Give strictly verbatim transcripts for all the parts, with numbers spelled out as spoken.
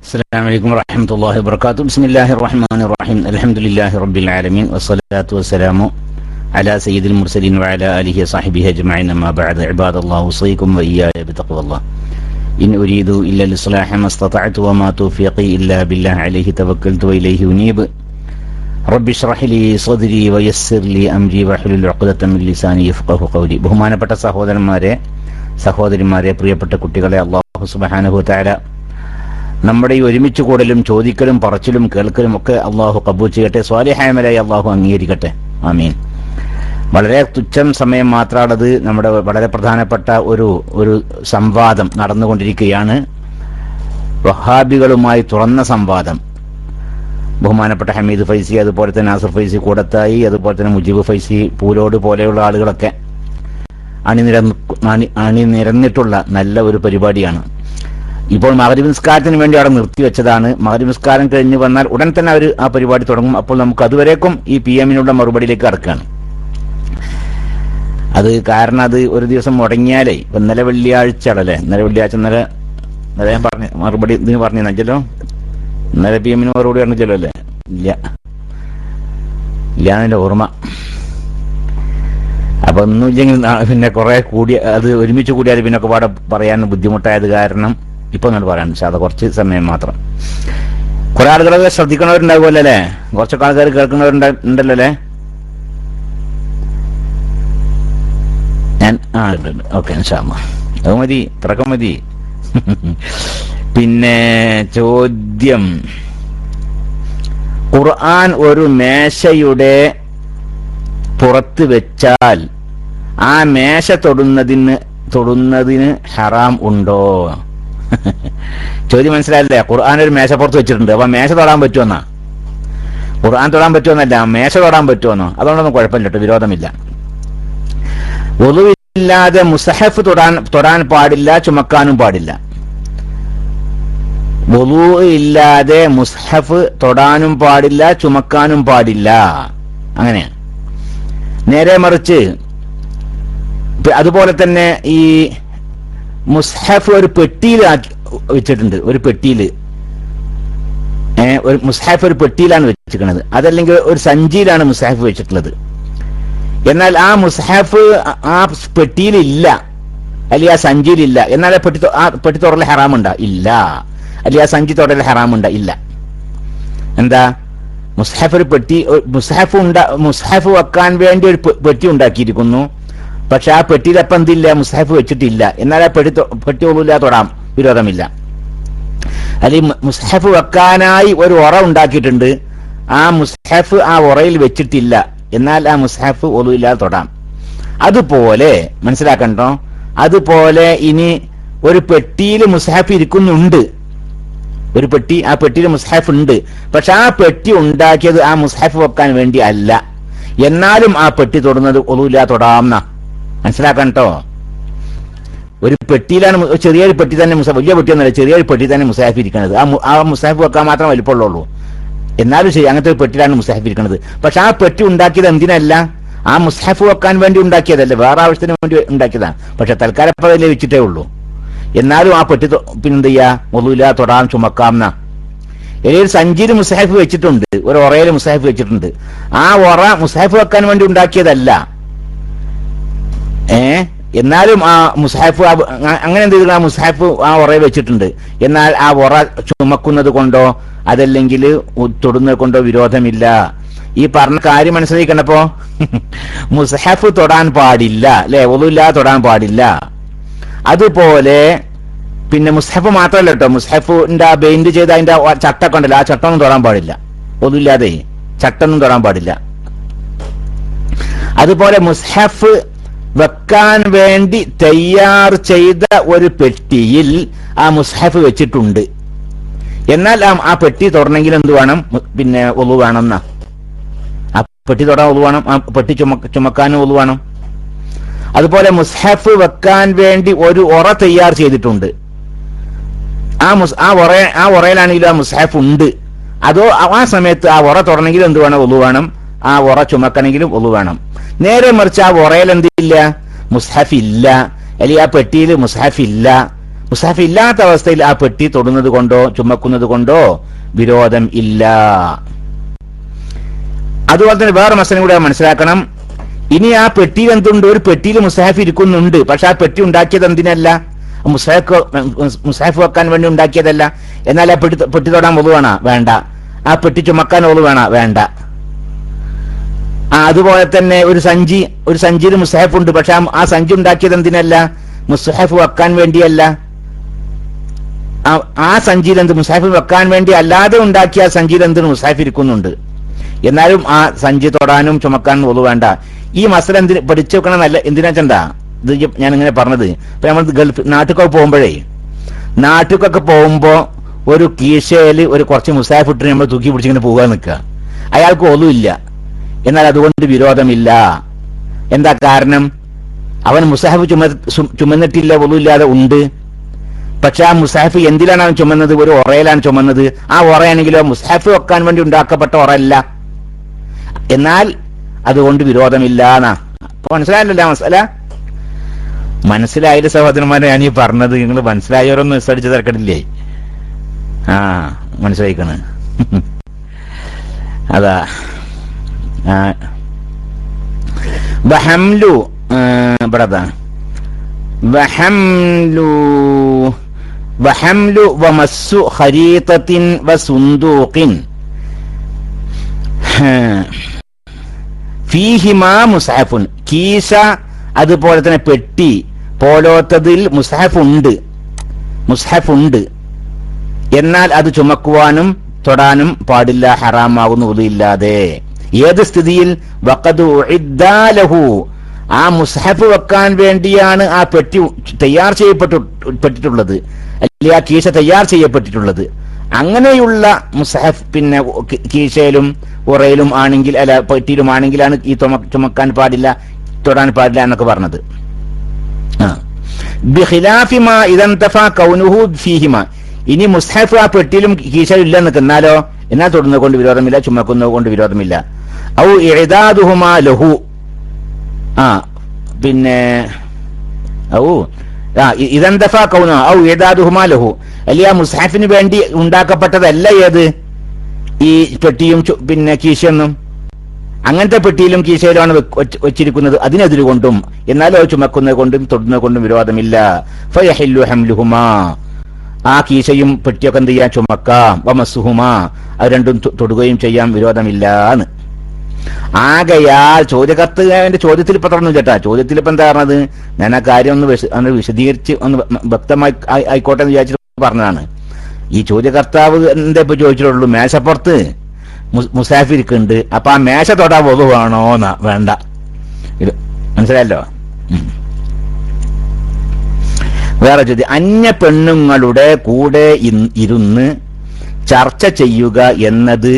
السلام عليكم ورحمة الله وبركاته. بسم الله الرحمن الرحيم. الحمد لله رب العالمين والصلاة والسلام على سيد المرسلين وعلى آله وصحبه أجمعين. أما بعد، عباد الله، أوصيكم وإياي بتقوى الله. إن أريد إلا الإصلاح ما استطعت وما توفيقي إلا بالله عليه توكلت وإليه أنيب. رب اشرح لي صدري ويسر لي أمري واحلل عقدة من لساني يفقهوا قولي. ബഹുമാനപ്പെട്ട സഹോദരന്മാരെ, സഹോദരിമാരെ, പ്രിയപ്പെട്ട കുട്ടികളെ, അല്ലാഹു സുബ്ഹാനഹു വ തആല നമ്മുടെ ഈ ഒരുമിച്ച് കൂടലും ചോദിക്കലും പറച്ചിലും കേൾക്കലും ഒക്കെ അള്ളാഹു കബൂൽ ചെയ്യട്ടെ. സ്വാലിഹായ അമലായി അള്ളാഹു അംഗീകരിക്കട്ടെ. ആമീൻ. വളരെ തുച്ഛം സമയം മാത്രമാണത്. നമ്മുടെ വളരെ പ്രധാനപ്പെട്ട ഒരു ഒരു സംവാദം നടന്നുകൊണ്ടിരിക്കുകയാണ്. വഹാബികളുമായി തുറന്ന സംവാദം. ബഹുമാനപ്പെട്ട ഹമീദ് ഫൈസി, അതുപോലെ തന്നെ നാസർ ഫൈസി കൂടത്തായി, അതുപോലെ തന്നെ മുജീബ് ഫൈസി പൂലോട് പോലെയുള്ള ആളുകളൊക്കെ അണിനിര അണിനിരന്നിട്ടുള്ള നല്ല ഒരു പരിപാടിയാണ്. ഇപ്പോൾ മഗ്‌രിബ് നിസ്കാരത്തിന് വേണ്ടി അവിടെ നിർത്തിവെച്ചതാണ്. മഗ്‌രിബ് നിസ്കാരം കഴിഞ്ഞ് വന്നാൽ ഉടൻ തന്നെ അവർ ആ പരിപാടി തുടങ്ങും. അപ്പോൾ നമുക്ക് അതുവരേക്കും ഈ പി എമ്മിനുള്ള മറുപടിയിലേക്ക് കടക്കുകയാണ്. അത് കാരണം അത് ഒരു ദിവസം മുടങ്ങിയാലേ, ഇപ്പൊ ഇന്നലെ വെള്ളിയാഴ്ച ആണല്ലേ, ഇന്നലെ വെള്ളിയാഴ്ച ഇന്നലെ ഇന്നലെ ഞാൻ പറഞ്ഞ മറുപടി ഇതിന് പറഞ്ഞല്ലോ, ഇന്നലെ പി എമ്മിന് മറുപടി പറഞ്ഞല്ലോ അല്ലേ? ഇല്ല ഇല്ല എന്നെ ഓർമ്മ. അപ്പൊ ഒന്നുമില്ലെങ്കിൽ പിന്നെ കുറെ കൂടി അത് ഒരുമിച്ച് കൂടിയാൽ പിന്നെ ഒക്കെ പാടെ പറയാൻ ബുദ്ധിമുട്ടായത് കാരണം ഇപ്പൊ നമ്മൾ പറയാൻ സാധാ കുറച്ച് സമയം മാത്രം. കുറെ ആളുകളൊക്കെ ശ്രദ്ധിക്കണവരുണ്ടാവുമല്ലോ അല്ലേ? കുറച്ചൊക്കെ ആൾക്കാർ കേൾക്കുന്നവരുണ്ടല്ലോ അല്ലേ? ഞാൻ ആ ഉണ്ട്. ഓക്കെ, ഇൻഷാ അല്ലാഹ്. അത് മതി, ഇത്രയൊക്കെ മതി. പിന്നെ ചോദ്യം, ഖുർആൻ ഒരു മേശയുടെ പുറത്ത് വെച്ചാൽ ആ മേശ തൊടുന്നതിന് തൊടുന്നതിന് ഹറാം ഉണ്ടോ? ചോദ്യം മനസ്സിലായില്ലേ? ഖുർആൻ ഒരു മേശ പുറത്ത് വെച്ചിട്ടുണ്ട്, അപ്പൊ മേശ തൊടാൻ പറ്റുമെന്നാ? ഖുർആൻ തൊടാൻ പറ്റുമെന്നല്ല, മേശ തൊടാൻ പറ്റുമെന്നോ? അതുകൊണ്ടൊന്നും കുഴപ്പമില്ല കേട്ടോ, വിരോധമില്ല. വുളൂഇല്ലാതെ മുസഹഫ് തൊടാൻ തൊടാൻ പാടില്ല, ചുമക്കാനും പാടില്ല. വുളൂ ഇല്ലാതെ മുസ്ഹഫ് തൊടാനും പാടില്ല, ചുമക്കാനും പാടില്ല. അങ്ങനെയാണ്. നേരെ മറിച്ച് അതുപോലെ തന്നെ ഈ മുസ്ഹഫ് ഒരു പെട്ടിയിൽ വെച്ചിട്ടുണ്ട്, ഒരു പെട്ടിയിൽ ഏഹ് ഒരു മുസ്ഹഫ് ഒരു പെട്ടിയിലാണ് വെച്ചിരിക്കുന്നത്. അതല്ലെങ്കിൽ ഒരു സഞ്ചിയിലാണ് മുസ്ഹഫ് വെച്ചിട്ടുള്ളത്. എന്നാൽ ആ മുസ്ഹഫ് ആ പെട്ടിയിലില്ല, അല്ലെങ്കിൽ ആ സഞ്ചിയിലില്ല. എന്നാൽ ആ പെട്ടി ആ പെട്ടി തൊടൽ ഹറാമുണ്ട? ഇല്ല. അല്ലെങ്കിൽ ആ സഞ്ചി തൊടൽ ഹറാമുണ്ട? ഇല്ല. എന്താ? മുസ്ഹഫ് ഒരു പെട്ടി, മുസ്ഹഫ് ഉണ്ടാ മുസ്ഹഫ് വെക്കാൻ വേണ്ടി ഒരു പെട്ടി ഉണ്ടാക്കിയിരിക്കുന്നു. പക്ഷെ ആ പെട്ടിയിൽ അപ്പം എന്തില്ല? മുസ്ഹഫ് വെച്ചിട്ടില്ല. എന്നാൽ ആ പെട്ടി പെട്ടി ഒന്നുമില്ല, തൊടാം, വിരോധമില്ല. അല്ലെങ്കിൽ മുസ്ഹഫ് വെക്കാനായി ഒരു ഉറ ഉണ്ടാക്കിയിട്ടുണ്ട്, ആ മുസ്ഹഫ് ആ ഉറയിൽ വെച്ചിട്ടില്ല. എന്നാൽ ആ മുസ്ഹഫ് ഒന്നുമില്ലാതെ തൊടാം. അതുപോലെ മനസ്സിലാക്കണ്ടോ? അതുപോലെ ഇനി ഒരു പെട്ടിയിൽ മുസ്ഹഫ് ഇരിക്കുന്നുണ്ട്, ഒരു പെട്ടി, ആ പെട്ടിയിൽ മുസ്ഹഫ് ഉണ്ട്. പക്ഷെ ആ പെട്ടി ഉണ്ടാക്കിയത് ആ മുസ്ഹഫ് വെക്കാൻ വേണ്ടി അല്ല. എന്നാലും ആ പെട്ടി തൊടുന്നത് ഒന്നുമില്ല, തൊടാംന്ന. മനസ്സിലാക്കാൻ കേട്ടോ? ഒരു പെട്ടിയിലാണ്, ചെറിയൊരു പെട്ടി തന്നെ മുസ്ഹഫ്, വലിയ പെട്ടിയൊന്നുമല്ല, ചെറിയൊരു പെട്ടി തന്നെ മുസ്ഹഫ് ഇരിക്കുന്നത്. ആ ആ മുസ്ഹഫ് വെക്കാൻ മാത്രം വലിപ്പമുള്ളൂ. എന്നാലും ശരി, അങ്ങനത്തെ ഒരു പെട്ടിയിലാണ് മുസ്ഹഫ് ഇരിക്കുന്നത്. പക്ഷെ ആ പെട്ടി ഉണ്ടാക്കിയത് എന്തിനല്ല? ആ മുസ്ഹഫ് വെക്കാൻ വേണ്ടി ഉണ്ടാക്കിയതല്ല, വേറെ ആവശ്യത്തിന് വേണ്ടി ഉണ്ടാക്കിയതാണ്. പക്ഷെ തൽക്കാലം അതിലേ വെച്ചിട്ടേ ഉള്ളൂ. എന്നാലും ആ പെട്ടി പിന്നെന്ത് ചെയ്യാ? ഒന്നുമില്ല, തൊടാൻ, ചുമക്കാംന്ന. ഒരു സഞ്ചിയിൽ മുസ്ഹഫ് വെച്ചിട്ടുണ്ട്, ഒരു ഉറയിൽ മുസ്ഹഫ് വെച്ചിട്ടുണ്ട്. ആ ഉറ മുസ്ഹഫ് വെക്കാൻ വേണ്ടി ഉണ്ടാക്കിയതല്ല. ഏ എന്നാലും ആ മുസ്ഹഫ് അങ്ങനെ എന്ത് ചെയ്തു? ആ മുസ്ഹഫ് ആ ഉറയിൽ വെച്ചിട്ടുണ്ട്. എന്നാൽ ആ ഉറ ചുമക്കുന്നത് കൊണ്ടോ അതല്ലെങ്കിൽ തൊടുന്നത് കൊണ്ടോ വിരോധമില്ല. ഈ പറഞ്ഞ കാര്യം മനസ്സിലാക്കണപ്പോ മുസ്ഹഫ് തൊടാൻ പാടില്ല അല്ലെ? ഒന്നുമില്ലാതെ തൊടാൻ പാടില്ല. അതുപോലെ പിന്നെ മുസ്ഹഫ് മാത്രമല്ല കേട്ടോ, മുസ്ഹഫിന്റെ ആ ബെയിൻഡ് ചെയ്ത അതിന്റെ ചട്ടൊക്കെ ഉണ്ടല്ലോ, ആ ചട്ടൊന്നും തൊടാൻ പാടില്ല. ഒന്നുമില്ലാതെ ചട്ടൊന്നും തൊടാൻ പാടില്ല. അതുപോലെ മുസ്ഹഫ് വെക്കാൻ വേണ്ടി തയ്യാർ ചെയ്ത ഒരു പെട്ടിയിൽ ആ മുസ്ഹഫ് വെച്ചിട്ടുണ്ട്. എന്നാൽ ആ പെട്ടി തൊടണമെങ്കിൽ എന്ത് വേണം? പിന്നെ ഒളു വേണമെന്നാ. ആ പെട്ടി തൊടാൻ ഒളു വേണം, ആ പെട്ടി ചുമ ചുമക്കാനും ഒളു വേണം. അതുപോലെ മുസ്ഹഫ് വെക്കാൻ വേണ്ടി ഒരു ഉറ തയ്യാർ ചെയ്തിട്ടുണ്ട്. ആ മുസ് ആ ഉറ ആ ഉറയിലാണെങ്കിലും ആ മുസ്ഹഫ് ഉണ്ട്. അതോ ആ സമയത്ത് ആ ഉറ തൊടണമെങ്കിൽ എന്ത് വേണം? ഒളു വേണം. ആ ഉറ ചുമക്കണമെങ്കിലും ഒളു വേണം. നേരെ മറിച്ച് ആ ഉറയിൽ എന്തില്ല? മുസ്ഹഫ് ഇല്ല, അല്ലെങ്കിൽ ആ പെട്ടിയിൽ മുസ്ഹഫ് ഇല്ല. മുസ്ഹഫ് ഇല്ലാത്ത അവസ്ഥയിൽ ആ പെട്ടി തൊടുന്നത് കൊണ്ടോ ചുമക്കുന്നത് കൊണ്ടോ വിരോധം ഇല്ല. അതുപോലെ തന്നെ വേറെ മസലയും കൂടെ മനസ്സിലാക്കണം. ഇനി ആ പെട്ടിയിൽ എന്തുണ്ട്? ഒരു പെട്ടിയിൽ മുസ്ഹഫ് ഇരിക്കുന്നുണ്ട്. പക്ഷെ ആ പെട്ടി ഉണ്ടാക്കിയത് എന്തിനല്ല? മുസ്ഹഫ് മുസ്ഹഫ് വെക്കാൻ വേണ്ടി ഉണ്ടാക്കിയതല്ല. എന്നാൽ ആ പെട്ടി പെട്ടി തൊടാൻ ഒളു വേണ? വേണ്ട. ആ പെട്ടി ചുമക്കാൻ ഒളു വേണ? വേണ്ട. ആ അതുപോലെ തന്നെ ഒരു സഞ്ചി ഒരു സഞ്ചിയിൽ മുസ്ഹഫ് ഉണ്ട്. പക്ഷെ ആ സഞ്ചി ഉണ്ടാക്കിയത് എന്തിനല്ല? മുസ്ഹഫ് വെക്കാൻ വേണ്ടിയല്ല. ആ സഞ്ചിയിൽ എന്ത് മുസ്ഹഫ് വെക്കാൻ വേണ്ടി അല്ലാതെ ഉണ്ടാക്കിയ ആ സഞ്ചിയിൽ എന്തിന് മുസ്ഹഫ് ഇരിക്കുന്നുണ്ട്. എന്നാലും ആ സഞ്ചി തൊടാനും ചുമക്കാനും ഒളു വേണ്ട. ഈ മസല എന്തിന് പഠിച്ചു വെക്കണം? നല്ല എന്തിനാ ചെണ്ടാ ഇത് ഞാൻ ഇങ്ങനെ പറഞ്ഞത്. ഇപ്പൊ നമ്മൾ ഗൾഫ് നാട്ടിലൊക്കെ പോകുമ്പോഴേ നാട്ടിലൊക്കെ പോകുമ്പോ ഒരു കീശയില് ഒരു കുറച്ച് മുസ്ഹഫ് ഇട്ട് നമ്മൾ തൂക്കി പിടിച്ചിങ്ങനെ പോകാൻ നിൽക്കുക. അയാൾക്ക് ഒളു ഇല്ല. എന്നാൽ അതുകൊണ്ട് വിരോധമില്ല. എന്താ കാരണം? അവൻ മുസ്ഹഫ് ചുമ ചുമന്നിട്ടില്ല, ഒളു ഇല്ലാതെ ഉണ്ട്. പക്ഷെ ആ മുസ്ഹഫ് എന്തിലാണ് അവൻ ചുമന്നത്? ഒരു ഒറയിലാണ് ചുമന്നത്. ആ ഒറയാണെങ്കിലോ മുസ്ഹഫ് വെക്കാൻ വേണ്ടി ഉണ്ടാക്കപ്പെട്ട ഒറയല്ല. എന്നാൽ അതുകൊണ്ട് വിരോധമില്ല എന്നാ. അപ്പൊ മനസ്സിലായല്ലോ മസല? മനസ്സിലായില്ല സഹോദരന്മാരെ ഞാനീ പറഞ്ഞത്? നിങ്ങൾ മനസ്സിലായവരൊന്നും വിസ്തരിച്ച് തിരക്കടില്ലേ? ആ മനസ്സിലായിക്കണ്. അതാ വഹംലു ഇവിടതാ വഹംലു വഹംലു വമസ്സു ഖരീതത്തിൻ വസുന്ദൂഖിൻ ഫീഹിമാ മുസ്ഹഫുൻ. കീശ അതുപോലെ തന്നെ പെട്ടി പോലോത്തതിൽ മുസ്ഹഫ് ഉണ്ട് മുസ്ഹഫ് ഉണ്ട് എന്നാൽ അത് ചുമക്കുവാനും തൊടാനും പാടില്ല, ഹറാമാകുന്നു ഒളിയില്ലാതെ. ഏത് സ്ഥിതിയിൽ? വഖദ് ഉഇദ്ദ ലഹു, ആ മുസ്ഹഫ് വെക്കാൻ വേണ്ടിയാണ് ആ പെട്ടി തയ്യാർ ചെയ്യപ്പെട്ടിട്ടുള്ളത്, അല്ലെങ്കിൽ ആ കീശ തയ്യാർ ചെയ്യപ്പെട്ടിട്ടുള്ളത്. അങ്ങനെയുള്ള മുസ്ഹഫ് പിന്നെ കീശയിലും ഉറയിലും ആണെങ്കിൽ അല്ല പെട്ടിയിലും ആണെങ്കിലാണ് ഈ ചുമക്കാൻ പാടില്ല, തൊടാൻ പാടില്ല എന്നൊക്കെ പറഞ്ഞത്. ബിഖിലാഫി മാ ഇദന്തഫാ കൗനുഹു ഫീഹിമാ. ഇനി മുസ്ഹഫ് ആ പെട്ടിയിലും കീശയിലും ഇല്ലെന്ന് എന്നാലോ എന്നാൽ തൊടുന്നത് കൊണ്ട് വിരോധമില്ല, ചുമക്കുന്നത് കൊണ്ട് വിരോധമില്ല. ഔ ഇഅദാദുഹുമാ ലഹു, ആ പിന്നെ ഔ ഇദന്തഫാ കൗനുഹു ഔ ഇഅദാദുഹുമാ ലഹു, അല്ലെങ്കിൽ ആ മുസ്ഹഫിന് വേണ്ടി ഉണ്ടാക്കപ്പെട്ടതല്ല ഏത്? ഈ പെട്ടിയും പിന്നെ കീശയൊന്നും. അങ്ങനത്തെ പെട്ടിയിലും കീശയിലുമാണ് വെച്ചിരിക്കുന്നത്, അതിനെതിര് കൊണ്ടും എന്നാലും അത് ചുമക്കുന്നത് കൊണ്ടും തൊടുന്നത് കൊണ്ടും വിരോധമില്ല. ഫയഹില്ലു ഹംലുഹുമാ, ആ കീശയും പെട്ടിയൊക്കെ എന്ത് ചെയ്യാൻ? ചുമക്കാം. വമസ്സുഹുമാ, അത് രണ്ടും തൊടുകയും ചെയ്യാൻ വിരോധമില്ല എന്ന്. ആകയാൽ ചോദ്യകർത്താവിന്റെ ചോദ്യത്തിൽ ഇപ്പൊ തുറന്നു ചേട്ടാ, ചോദ്യത്തിൽ ഇപ്പൊ എന്താ പറഞ്ഞത്? ഞാൻ ആ കാര്യം ഒന്ന് വിശദീകരിച്ച് ഒന്ന് വ്യക്തമായി ആയിക്കോട്ടെ എന്ന് വിചാരിച്ചിട്ട് പറഞ്ഞതാണ്. ഈ ചോദ്യകർത്താവ് എന്താ ഇപ്പൊ ചോദിച്ചിട്ടുള്ളൂ? മേശപ്പുറത്ത് മുസ്ഹഫ് ഇരിക്കുന്നുണ്ട്, അപ്പൊ ആ മേശ തൊടാൻ പൊതുവാണോന്നാ? വേണ്ട. ഇത് മനസ്സിലായല്ലോ. വേറെ ചോദ്യം, അന്യ പെണ്ണുങ്ങളുടെ കൂടെ ഇരുന്ന് ചർച്ച ചെയ്യുക എന്നത്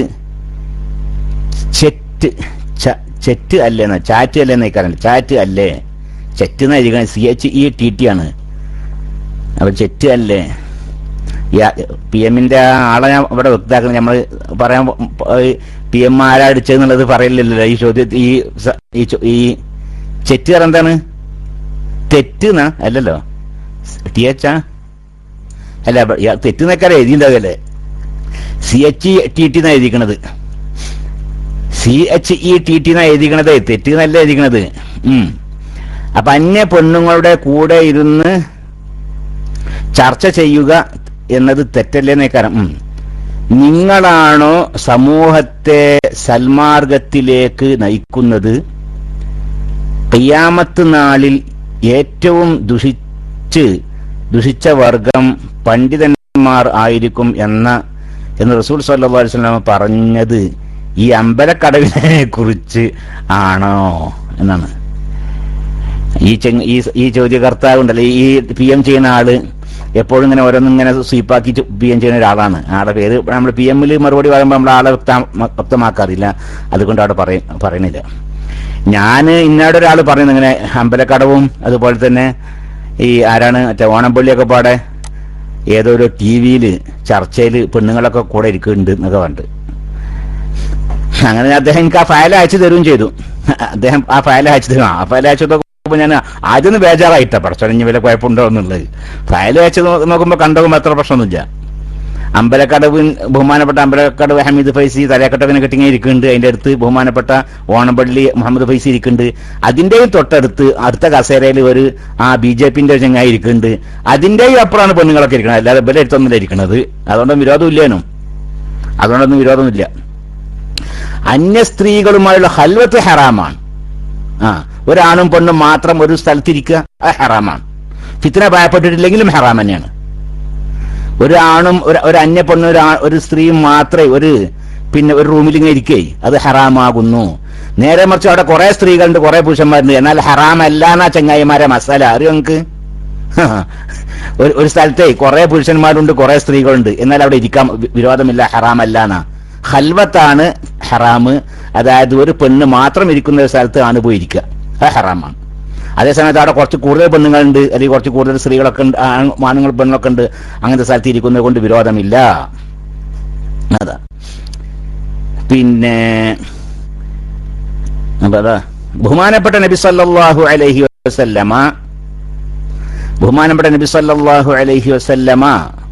ചെറ്റ് ചെറ്റ് അല്ലേന്ന ചാറ്റ് അല്ലേന്ന് കാര്യം ചാറ്റ് അല്ലേ? ചെറ്റ് എന്നായിരിക്കണം. C H E T T ആണ്. അപ്പൊ ചെറ്റ് അല്ലേ? പി എമ്മിന്റെ ആളെ ഞാൻ ഇവിടെ വ്യക്തമാക്കുന്നത്. നമ്മൾ പറയാൻ പി എം ആരാ അടിച്ചതെന്നുള്ളത് പറയില്ലല്ലോ ഈ ചോദ്യത്തിൽ. ഈ ഈ ചെറ്റ് കാരണം എന്താണ്? തെറ്റ് എന്നാ? അല്ലല്ലോ, ടി എച്ചാ അല്ല, തെറ്റ് എന്നൊക്കെ എഴുതിണ്ടാവല്ലേ? C H E T T എന്നാ എഴുതിക്കണത്. C H E T T എന്നാ എഴുതിക്കണത്, തെറ്റ് എന്നല്ല എഴുതിക്കണത്. ഉം അപ്പൊ അന്യ പെണ്ണുങ്ങളുടെ കൂടെ ഇരുന്ന് ചർച്ച ചെയ്യുക എന്നത് തെറ്റല്ലേന്നേക്കാരം. ഉം നിങ്ങളാണോ സമൂഹത്തെ സൽമാർഗത്തിലേക്ക് നയിക്കുന്നത്? ഖിയാമത്ത് നാളിൽ ഏറ്റവും ദുഷിച്ച് ദുഷിച്ച വർഗം പണ്ഡിതന്മാർ ആയിരിക്കും എന്ന എന്ന് റസൂൽ സല്ലല്ലാഹു അലൈഹി വസല്ലം പറഞ്ഞത് ഈ അമ്പലക്കടവിനെ കുറിച്ച് ആണോ എന്നാണ്. ഈ ഈ ചോദ്യകർത്താവ് ഉണ്ടല്ലോ, ഈ പി എം ചെയ്യുന്ന ആള് എപ്പോഴും ഇങ്ങനെ ഓരോന്നും ഇങ്ങനെ സ്വീപ്പാക്കി പി എം ചെയ്യുന്ന ഒരാളാണ്. ആളുടെ പേര് നമ്മൾ പി എമ്മിൽ മറുപടി പറയുമ്പോൾ നമ്മൾ ആളെ വ്യക്തമാക്കാറില്ല, അതുകൊണ്ട് അവിടെ പറയ പറയുന്നില്ല. ഞാൻ ഇന്നയുടെ ഒരാൾ പറയുന്നത് ഇങ്ങനെ അമ്പലക്കടവും അതുപോലെ തന്നെ ഈ ആരാണ് മറ്റേ ഓണംപള്ളിയൊക്കെ പാടെ ഏതോ ഒരു ടി വിയില് ചർച്ചയിൽ പെണ്ണുങ്ങളൊക്കെ കൂടെ ഇരിക്കുന്നുണ്ട് എന്നൊക്കെ പറഞ്ഞിട്ട്, അങ്ങനെ അദ്ദേഹം എനിക്ക് ആ ഫയൽ അയച്ചു തരുകയും ചെയ്തു. അദ്ദേഹം ആ ഫയൽ അയച്ചു തരും. ആ ഫയൽ അയച്ചതൊക്കെ കേട്ടപ്പോൾ ഞാൻ ആദ്യം ബേജാറായിട്ടാ പഠിച്ചോഞ്ഞ് വില കുഴപ്പമുണ്ടോ എന്നുള്ളത്. ഫയൽ വെച്ച് നോക്കുമ്പോൾ കണ്ടതും അത്ര പ്രശ്നമൊന്നുമില്ല. അമ്പലക്കട ബഹുമാനപ്പെട്ട അമ്പലക്കട ഹമീദ് ഫൈസി തലക്കെട്ടങ്ങനെ കെട്ടിങ്ങനെ ഇരിക്കുന്നുണ്ട്. അതിന്റെ അടുത്ത് ബഹുമാനപ്പെട്ട ഓണപ്പള്ളി മുഹമ്മദ് ഫൈസി ഇരിക്കുന്നുണ്ട്. അതിന്റെയും തൊട്ടടുത്ത് അടുത്ത കസേരയിൽ ഒരു ആ ബി ജെ പിന്റെ ഒരു ചങ്ങായി ഇരിക്കുന്നുണ്ട്. അതിന്റെയും അപ്പുറമാണ് പെണ്ണുങ്ങളൊക്കെ ഇരിക്കുന്നത്. അല്ലാതെ ഇവരെ അടുത്തൊന്നുമില്ല ഇരിക്കുന്നത്. അതുകൊണ്ടൊന്നും വിരോധമില്ലേനും അതുകൊണ്ടൊന്നും വിരോധമില്ല. അന്യ സ്ത്രീകളുമായുള്ള ഹൽവത്ത് ഹറാമാണ്. ആ ഒരാണും പെണ്ണും മാത്രം ഒരു സ്ഥലത്തിരിക്കുക അത് ഹറാമാണ്. ഫിത്ന ഭയപ്പെട്ടിട്ടില്ലെങ്കിലും ഹറാം തന്നെയാണ്. ഒരു ആണും ഒരു അന്യ പെണ്ണും ഒരു ഒരു സ്ത്രീയും മാത്രമേ ഒരു പിന്നെ ഒരു റൂമിൽ ഇങ്ങനെ ഇരിക്കേ അത് ഹറാമാകുന്നു. നേരെ മറിച്ച് അവിടെ കുറെ സ്ത്രീകളുണ്ട്, കുറെ പുരുഷന്മാരുണ്ട്, എന്നാൽ ഹറാമല്ല എന്നാ ചങ്ങായിമാരെ മസാല അറിയോ നിങ്ങൾക്ക്? ഒരു സ്ഥലത്തെ കുറെ പുരുഷന്മാരുണ്ട്, കുറെ സ്ത്രീകളുണ്ട്, എന്നാൽ അവിടെ ഇരിക്കാൻ വിരോധമില്ല, ഹറാമല്ല എന്നാ. ഹൽവത്താണ് ഹറാമ്. അതായത് ഒരു പെണ്ണ് മാത്രം ഇരിക്കുന്ന ഒരു സ്ഥലത്ത് ആണ് പോയി ഇരിക്കുക, അത് ഹറാമാണ്. അതേസമയത്ത് അവിടെ കുറച്ച് കൂടുതൽ പെണ്ണുങ്ങളുണ്ട്, അല്ലെങ്കിൽ കുറച്ച് കൂടുതൽ സ്ത്രീകളൊക്കെ ഉണ്ട്, ആണുങ്ങൾ പെണ്ണുങ്ങളൊക്കെ ഉണ്ട്, അങ്ങനത്തെ സ്ഥലത്ത് ഇരിക്കുന്നത് കൊണ്ട് വിരോധമില്ല. അതാ പിന്നെ അതാ ബഹുമാനപ്പെട്ട നബി സല്ലല്ലാഹു അലൈഹി വസല്ലമ ബഹുമാനപ്പെട്ട നബി സല്ലല്ലാഹു അലൈഹി വസല്ലമ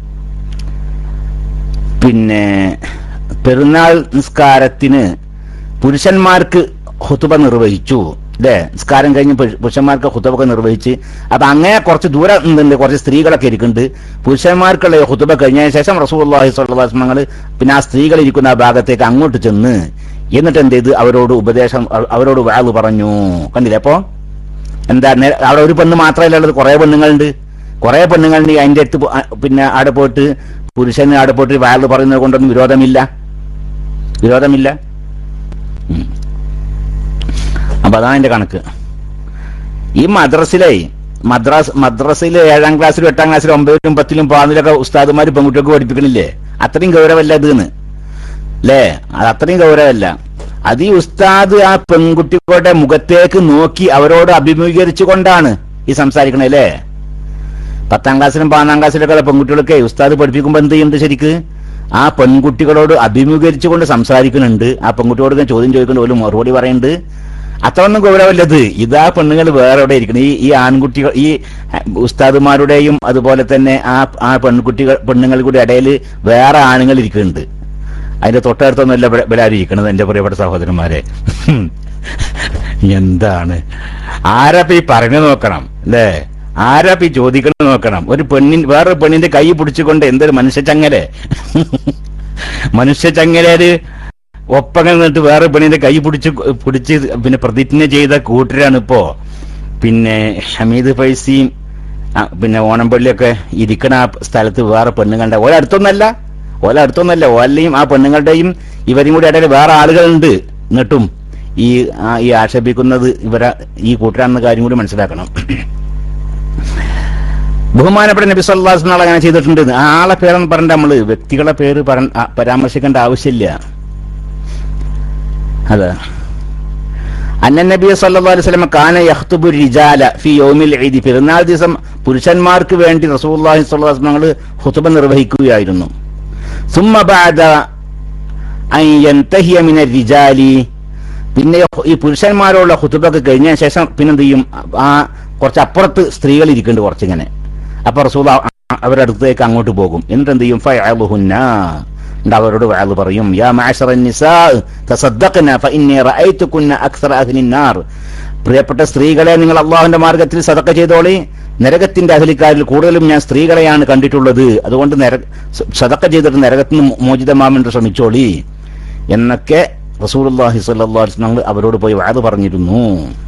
പിന്നെ പെരുന്നാൾ നിസ്കാരത്തിന് പുരുഷന്മാർക്ക് ഖുതുബ നിർവഹിച്ചു അല്ലേ? നിസ്കാരം കഴിഞ്ഞ് പുരുഷന്മാർക്ക് ഖുതുബ നിർവഹിച്ച് അപ്പൊ അങ്ങനെ കുറച്ച് ദൂരം ഉണ്ട്, കുറച്ച് സ്ത്രീകളൊക്കെ ഇരിക്കുന്നുണ്ട്. പുരുഷന്മാർക്കുള്ള ഖുതുബ കഴിഞ്ഞതിന് ശേഷം റസൂലുള്ളാഹി സ്വല്ലല്ലാഹു അലൈഹി വസല്ലം പിന്നെ ആ സ്ത്രീകൾ ഇരിക്കുന്ന ആ ഭാഗത്തേക്ക് അങ്ങോട്ട് ചെന്ന് എന്നിട്ട് എന്ത് ചെയ്ത് അവരോട് ഉപദേശം അവരോട് വഅദ് പറഞ്ഞു. കണ്ടില്ലേ? അപ്പോ എന്താ അവിടെ ഒരു പെണ്ണ് മാത്രമല്ല ഉള്ളത്, കുറെ പെണ്ണുങ്ങളുണ്ട്. കുറെ പെണ്ണുങ്ങളുണ്ട്. അതിന്റെ അടുത്ത് പിന്നെ അവിടെ പോയിട്ട് പുരുഷന് അവിടെ പോയിട്ട് വഅദ് പറയുന്നത് കൊണ്ടൊന്നും വിരോധമില്ല വിരോധമില്ല അപ്പൊ അതാണ് എന്റെ കണക്ക്. ഈ മദ്രസിലെ മദ്രാസ് മദ്രസയിലെ ഏഴാം ക്ലാസ്സിലും എട്ടാം ക്ലാസ്സിലും ഒമ്പതിലും പത്തിലും പതിനൊന്നിലൊക്കെ ഉസ്താദുമാർ പെൺകുട്ടികൾക്ക് പഠിപ്പിക്കണില്ലേ? അത്രയും ഗൗരവമല്ല ഇതെന്ന് അല്ലേ? അത് അത്രയും ഗൗരവമല്ല. അത് ഈ ഉസ്താദ് ആ പെൺകുട്ടികളുടെ മുഖത്തേക്ക് നോക്കി അവരോട് അഭിമുഖീകരിച്ചു കൊണ്ടാണ് ഈ സംസാരിക്കണേ അല്ലേ? പത്താം ക്ലാസ്സിലും പതിനാം ക്ലാസ്സിലൊക്കെ പെൺകുട്ടികളൊക്കെ ഉസ്താദ് പഠിപ്പിക്കുമ്പോ എന്ത് ചെയ്യുന്നുണ്ട്? ശരിക്ക് ആ പെൺകുട്ടികളോട് അഭിമുഖീകരിച്ചുകൊണ്ട് സംസാരിക്കുന്നുണ്ട്. ആ പെൺകുട്ടിയോട് ചോദ്യം ചോദിക്കുന്നുണ്ട്, ഒരു മറുപടി പറയുന്നുണ്ട്. അത്രയൊന്നും ഗൗരവമല്ലത്. ഇതാ പെണ്ണുങ്ങൾ വേറെ എവിടെ ഇരിക്കണം. ഈ ഈ ആൺകുട്ടികൾ ഈ ഉസ്താദുമാരുടെയും അതുപോലെ തന്നെ ആ ആ പെൺകുട്ടികൾ പെണ്ണുങ്ങളുടെ കൂടി ഇടയിൽ വേറെ ആണുങ്ങൾ ഇരിക്കുന്നുണ്ട്. അതിന്റെ തൊട്ടടുത്തൊന്നുമല്ല ഇവരാരും ഇരിക്കണത് എന്റെ പ്രിയപ്പെട്ട സഹോദരന്മാരെ. എന്താണ് ആരാപ്പ ഈ പറഞ്ഞു നോക്കണം അല്ലേ? ആരാപ്പ ഈ ചോദിക്കണം നോക്കണം? ഒരു പെണ്ണിൻ വേറൊരു പെണ്ണിന്റെ കൈ പിടിച്ചുകൊണ്ട് എന്തൊരു മനുഷ്യച്ചങ്ങലെ മനുഷ്യച്ചങ്ങലേര് ഒപ്പങ്ങൾ നിന്നിട്ട് വേറെ പെണ്ണിന്റെ കൈ പിടിച്ച് പിടിച്ച് പിന്നെ പ്രതിജ്ഞ ചെയ്ത കൂട്ടരാണ് ഇപ്പോ പിന്നെ ഹമീദ് ഫൈസിയും പിന്നെ ഓണംപള്ളിയൊക്കെ ഇരിക്കണ ആ സ്ഥലത്ത് വേറെ പെണ്ണുങ്ങളുടെ ഒരടുത്തൊന്നല്ല ഒരടുത്തൊന്നല്ല ഓലയും ആ പെണ്ണുങ്ങളുടെയും ഇവരും കൂടി ഇടയിൽ വേറെ ആളുകളുണ്ട്. എന്നിട്ടും ഈ ഈ ആക്ഷേപിക്കുന്നത് ഇവരെ ഈ കൂട്ടരാണെന്ന കാര്യം കൂടി മനസ്സിലാക്കണം. ബഹുമാനപ്പെട്ട നബി സല്ലല്ലാഹു അലൈഹി വസല്ലം അങ്ങനെ ചെയ്തിട്ടുണ്ട്. ആളെ പേരെന്ന് പറഞ്ഞിട്ട് നമ്മള് വ്യക്തികളെ പേര് പരാമർശിക്കേണ്ട ആവശ്യമില്ല. അതെ അന്ന നബി സല്ലല്ലാഹു അലൈഹി വസല്ലം കാന യഖ്തുബു റിജാല ഫി യൗമിൽ ഈദ്. പെരുന്നാൾ ദിവസം പുരുഷന്മാർക്ക് വേണ്ടി റസൂലുള്ളാഹി സ്വല്ലല്ലാഹു അലൈഹി വസല്ലം ഖുതുബ നിർവഹിക്കുകയായിരുന്നു. സുമ്മ ബഅദ അൻ യൻതഹിയ മിന റിജാലി. പിന്നെ ഈ പുരുഷന്മാരോടുള്ള ഖുതുബൊക്കെ കഴിഞ്ഞതിന് ശേഷം പിന്നെന്ത് ചെയ്യും? ആ കുറച്ച് അപ്പുറത്ത് സ്ത്രീകൾ ഇരിക്കുന്നുണ്ട് കുറച്ചിങ്ങനെ. അപ്പൊ റസൂൽ അവരുടെ അടുത്തേക്ക് അങ്ങോട്ട് പോകും. എന്നിട്ട് എന്ത് ചെയ്യും? ഫയഅലുഹുന്ന, അവരോട് വഅദ് പറയും. യാ മഅശറൻ നിസാ തസദ്ദഖ്ന ഫഇന്നി റഅയ്തുകുന്ന അക്സറ അഹ്ലിൻ നാർ. പ്രിയപ്പെട്ട സ്ത്രീകളെ, നിങ്ങൾ അല്ലാഹുവിന്റെ മാർഗത്തിൽ സദഖ ചെയ്തോളി. നരകത്തിന്റെ അഹ്ലിക്കാരിൽ കൂടുതലും ഞാൻ സ്ത്രീകളെയാണ് കണ്ടിട്ടുള്ളത്. അതുകൊണ്ട് സദഖ ചെയ്തിട്ട് നരകത്തിൽ നിന്ന് മോചിതമാവാൻ ശ്രമിച്ചോളി എന്നൊക്കെ റസൂലുള്ളാഹി സ്വല്ലല്ലാഹു അലൈഹി വസല്ലം അവരോട് പോയി വഅദ് പറഞ്ഞിരുന്നു.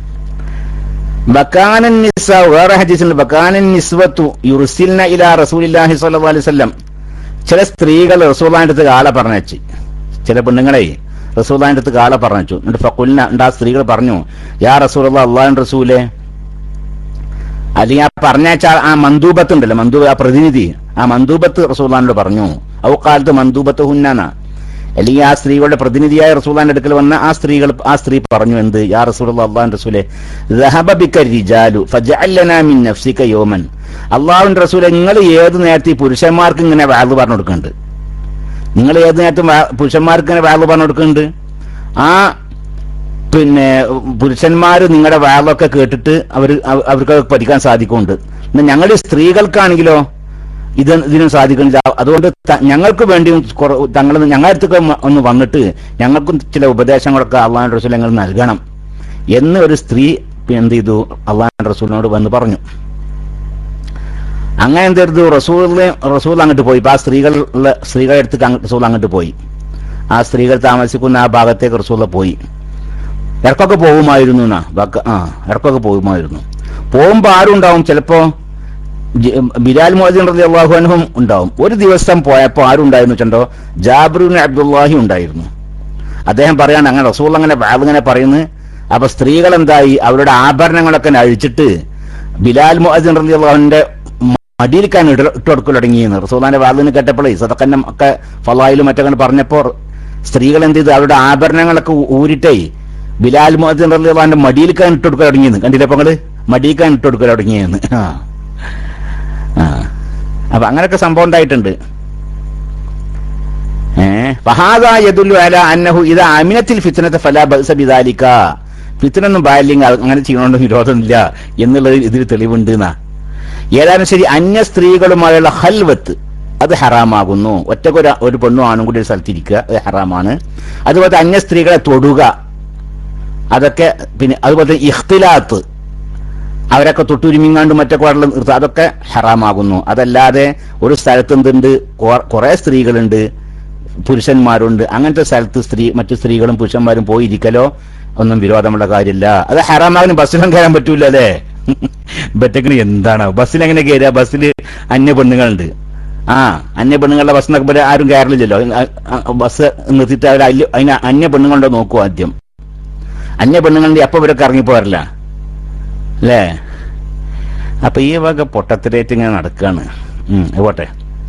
ബകാനൻ നിസാ, വേറെ ഹദീസിൽ ബകാനൻ നിസ്വതു യുർസിൽന ഇലാ റസൂലില്ലാഹി സ്വല്ലല്ലാഹു അലൈഹി വസല്ലം. ചില സ്ത്രീകൾ റസൂലുള്ളാഹിന്റെ അടുത്ത് കാള പറഞ്ഞു, ചില പെണ്ണുങ്ങളെ റസൂലുള്ളാഹിന്റെ അടുത്ത് കാള പറഞ്ഞു. എന്നിട്ട് ഫഖുൽന, ആ സ്ത്രീകൾ പറഞ്ഞു, യാ റസൂലുള്ളാഹി, അല്ലാഹുവിന്റെ റസൂലേ. അല്ലെങ്കിൽ ആ പറഞ്ഞാച്ച ആ മന്ദൂബത്ത് ഉണ്ടല്ലോ, മന്ദൂബ ആ പ്രതിനിധി, ആ മന്ദൂബത്ത് റസൂലുള്ളാഹിനോട് പറഞ്ഞു. ഔ ഖാലത്ത് മന്ദൂബത്ത് ഹുന്നാന, അല്ലെങ്കിൽ ആ സ്ത്രീകളുടെ പ്രതിനിധിയായ റസൂലുള്ളാഹിന്റെ അടുക്കൽ വന്ന ആ സ്ത്രീകൾ ആ സ്ത്രീ പറഞ്ഞു എന്ത്? യാ റസൂലുള്ളാഹി, അല്ലാഹുവിന്റെ റസൂലേ, ദഹബ ബിക റിജാലു ഫജഅൽ ലനാ മിൻ നഫ്സിക യൗമൻ. അല്ലാഹുവിന്റെ റസൂലേ, നിങ്ങൾ ഏത് നേരത്തെ പുരുഷന്മാർക്ക് ഇങ്ങനെ വഅദ് പറഞ്ഞു കൊടുക്കുന്നുണ്ട്? നിങ്ങൾ ഏത് നേരത്തും പുരുഷന്മാർക്ക് ഇങ്ങനെ വഅദ് പറഞ്ഞു കൊടുക്കുന്നുണ്ട്? ആ പിന്നെ പുരുഷന്മാർ നിങ്ങളുടെ വാളൊക്കെ കേട്ടിട്ട് അവർ അവർക്ക് പഠിക്കാൻ സാധിക്കുന്നുണ്ട്. എന്നാൽ ഞങ്ങളുടെ സ്ത്രീകൾക്കാണെങ്കിലോ ഇത് ഇതിനും സാധിക്കുന്നില്ല. അതുകൊണ്ട് ഞങ്ങൾക്ക് വേണ്ടി തങ്ങൾ ഞങ്ങളുടെ അടുത്തൊക്കെ ഒന്ന് വന്നിട്ട് ഞങ്ങൾക്കും ചില ഉപദേശങ്ങളൊക്കെ അള്ളാഹുവിന്റെ റസൂൽ ഞങ്ങൾ നൽകണം എന്ന് ഒരു സ്ത്രീ എന്ത് ചെയ്തു, അള്ളാഹുവിന്റെ റസൂലിനോട് വന്ന് പറഞ്ഞു. അങ്ങനെ എന്ത് ചെയ്തു, റസൂലിനെ റസൂൽ അങ്ങോട്ട് പോയി. ഇപ്പൊ ആ സ്ത്രീകളുള്ള സ്ത്രീകളുടെ അടുത്ത് റസൂൽ അങ്ങോട്ട് പോയി. ആ സ്ത്രീകൾ താമസിക്കുന്ന ആ ഭാഗത്തേക്ക് റസൂൽ പോയി. ഇടക്കൊക്കെ പോകുമായിരുന്നു എന്നാ ആ ഇടക്കൊക്കെ പോകുമായിരുന്നു. പോകുമ്പോ ആരും ഉണ്ടാവും, ചിലപ്പോ ബിലാൽ മുഅദ്ദിൻ റളിയല്ലാഹു അൻഹും ഉണ്ടാവും. ഒരു ദിവസം പോയപ്പോ ആരും ഉണ്ടായിരുന്നു ചെണ്ടോ, ജാബിർ ഇബ്നു അബ്ദുല്ലാഹി ഉണ്ടായിരുന്നു. അദ്ദേഹം പറയാണ് അങ്ങനെ റസൂൽ അങ്ങനെ അങ്ങനെ പറയുന്നു. അപ്പൊ സ്ത്രീകൾ എന്തായി, അവരുടെ ആഭരണങ്ങളൊക്കെ അഴിച്ചിട്ട് ബിലാൽ മുഅദ്ദിൻ റളിയല്ലാഹുവിന്റെ മടിയിൽക്കാൻ ഇട്ട് കൊടുക്കൽ തുടങ്ങിയെന്ന് റസൂലിന്റെ വാദിന് കേട്ടപ്പോഴേ സദഖന്നം ഒക്കെ ഫളായിലും മറ്റൊക്കെ പറഞ്ഞപ്പോ സ്ത്രീകൾ എന്ത് ചെയ്തു, അവരുടെ ആഭരണങ്ങളൊക്കെ ഊരിട്ടേ ബിലാൽ മുഅദ്ദിൻ റളിയല്ലാഹുവിന്റെ മടിയിൽക്കാൻ ഇട്ട് കൊടുക്കൽ തുടങ്ങിയെന്ന് കണ്ടില്ല. അപ്പൊ നിങ്ങള് മടിയിൽക്കാൻ ഇട്ട് കൊടുക്കൽ തുടങ്ങിയെന്ന്. ആ ആ അപ്പൊ അങ്ങനെയൊക്കെ സംഭവം ഉണ്ടായിട്ടുണ്ട്. ഏഹ് ഫഹാദാ യദുല്ലു അലാ അന്നഹു ഇദാ അമിനത്തിൽ ഫിത്നത ഫലാ ബഅസ ബിദാലിക. ഫിത്നൊന്നും പാടില്ലെങ്കിൽ അങ്ങനെ ചെയ്യണോണ്ട് വിരോധമില്ല എന്നുള്ളത് ഇതിൽ തെളിവുണ്ട് എന്നാ. ഏതായാലും ശരി, അന്യ സ്ത്രീകളുമായുള്ള ഹൽവത്ത് അത് ഹറാമാകുന്നു. ഒറ്റക്കൊരു ഒരു പെണ്ണും ആണും കൂടി ഒരു സ്ഥലത്തിരിക്കുക അത് ഹറാമാണ്. അതുപോലെ അന്യ സ്ത്രീകളെ തൊടുക അതൊക്കെ, പിന്നെ അതുപോലെ ഇഖ്തിലാത്ത് അവരൊക്കെ തൊട്ടുരുമിങ്ങാണ്ട് മറ്റൊക്കെ വെള്ളം നിർത്തുക അതൊക്കെ ഹറാമാകുന്നു. അതല്ലാതെ ഒരു സ്ഥലത്ത് എന്തുണ്ട്, കുറെ സ്ത്രീകളുണ്ട് പുരുഷന്മാരുണ്ട്, അങ്ങനത്തെ സ്ഥലത്ത് സ്ത്രീ മറ്റു സ്ത്രീകളും പുരുഷന്മാരും പോയിരിക്കലോ ഒന്നും വിരോധമുള്ള കാര്യമില്ല. അത് ഹറാമാകുന്നു. ബസ്സിലും കയറാൻ പറ്റൂല അല്ലേ? ബറ്റക്കിന് എന്താണ് ബസ്സിൽ എങ്ങനെ കയറുക? ബസ്സിൽ അന്യ പെണ്ണുങ്ങളുണ്ട്. ആ അന്യ പെണ്ണുങ്ങളുടെ ബസ്സിനൊക്കെ പോലെ ആരും കയറില്ലല്ലോ. ബസ് നിർത്തിയിട്ട് അവർ അതിന് അന്യ പെണ്ണുങ്ങളുണ്ടോ നോക്കൂ ആദ്യം. അന്യ പെണ്ണുങ്ങളുടെ അപ്പൊ ഇവരൊക്കെ ഇറങ്ങിപ്പോരില്ല അല്ലേ? അപ്പൊ ഈ വക പൊട്ടത്തിലേറ്റ് ഇങ്ങനെ നടക്കാണ്. ഉം പോട്ടെ.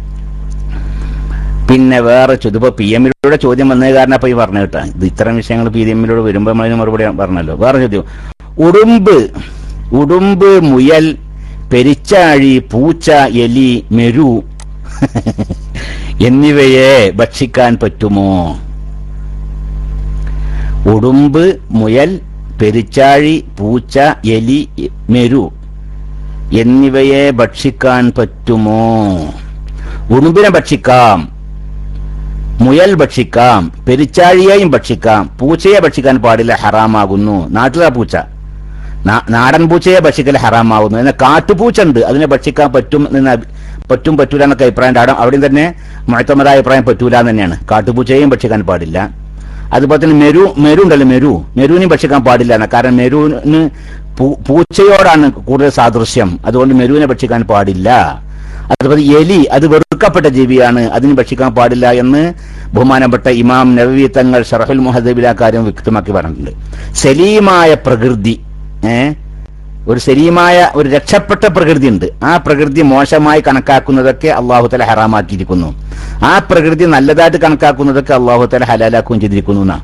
പിന്നെ വേറെ ഇതിപ്പോ പി എമ്മിലൂടെ ചോദ്യം വന്നത് കാരണം അപ്പൊ ഈ പറഞ്ഞു കേട്ടാ, ഇത് ഇത്തരം വിഷയങ്ങൾ പി എമ്മിലൂടെ വരുമ്പോ നമ്മളതിന് മറുപടി പറഞ്ഞല്ലോ. വേറെ ചോദ്യം, ഉടുമ്പ് ഉടുമ്പ് മുയൽ പെരിച്ചാഴി പൂച്ച എലി മെരു എന്നിവയെ ഭക്ഷിക്കാൻ പറ്റുമോ? ഉടുമ്പ് മുയൽ പെരിച്ചാഴി പൂച്ച എലി മെരു എന്നിവയെ ഭക്ഷിക്കാൻ പറ്റുമോ? ഉടുമ്പിനെ ഭക്ഷിക്കാം, മുയൽ ഭക്ഷിക്കാം, പെരിച്ചാഴിയെയും ഭക്ഷിക്കാം, പൂച്ചയെ ഭക്ഷിക്കാൻ പാടില്ല, ഹറാമാകുന്നു. നാട്ടിലെ പൂച്ച, നാടൻ പൂച്ചയെ ഭക്ഷിക്കൽ ഹറാമാകുന്നു. എന്നാൽ കാട്ടുപൂച്ച ഉണ്ട്, അതിനെ ഭക്ഷിക്കാൻ പറ്റും എന്ന് പറ്റും പറ്റൂല എന്നൊക്കെ അഭിപ്രായം ഉണ്ടാകും. അവിടെയും തന്നെ മുഅ്തമദായ അഭിപ്രായം പറ്റൂല എന്ന് തന്നെയാണ്. കാട്ടുപൂച്ചയെയും ഭക്ഷിക്കാൻ പാടില്ല. അതുപോലെ തന്നെ മെരു മെരു ഉണ്ടല്ലോ, മെരു മെരുവിനെയും ഭക്ഷിക്കാൻ പാടില്ല എന്ന്. കാരണം മെരുവിന് പൂച്ചയോടാണ് കൂടുതൽ സാദൃശ്യം, അതുകൊണ്ട് മെരുവിനെ ഭക്ഷിക്കാൻ പാടില്ല. അതുപോലെ എലി അത് വെറുക്കപ്പെട്ട ജീവിയാണ്, അതിന് ഭക്ഷിക്കാൻ പാടില്ല എന്ന് ബഹുമാനപ്പെട്ട ഇമാം നവവി തങ്ങൾ ശറഹുൽ മുഹദ്ദബിൽ ആ കാര്യം വ്യക്തമാക്കി പറഞ്ഞിട്ടുണ്ട്. സലീമായ പ്രകൃതി, ഏഹ് ഒരു സലീമായ ഒരു രക്ഷപ്പെട്ട പ്രകൃതി ഉണ്ട്. ആ പ്രകൃതി മോശമായി കണക്കാക്കുന്നതൊക്കെ അള്ളാഹു തആല ഹറാമാക്കിയിരിക്കുന്നു. ആ പ്രകൃതി നല്ലതായിട്ട് കണക്കാക്കുന്നതൊക്കെ അള്ളാഹു തആല ഹലാലാക്കുകയും ചെയ്തിരിക്കുന്നു എന്നാ.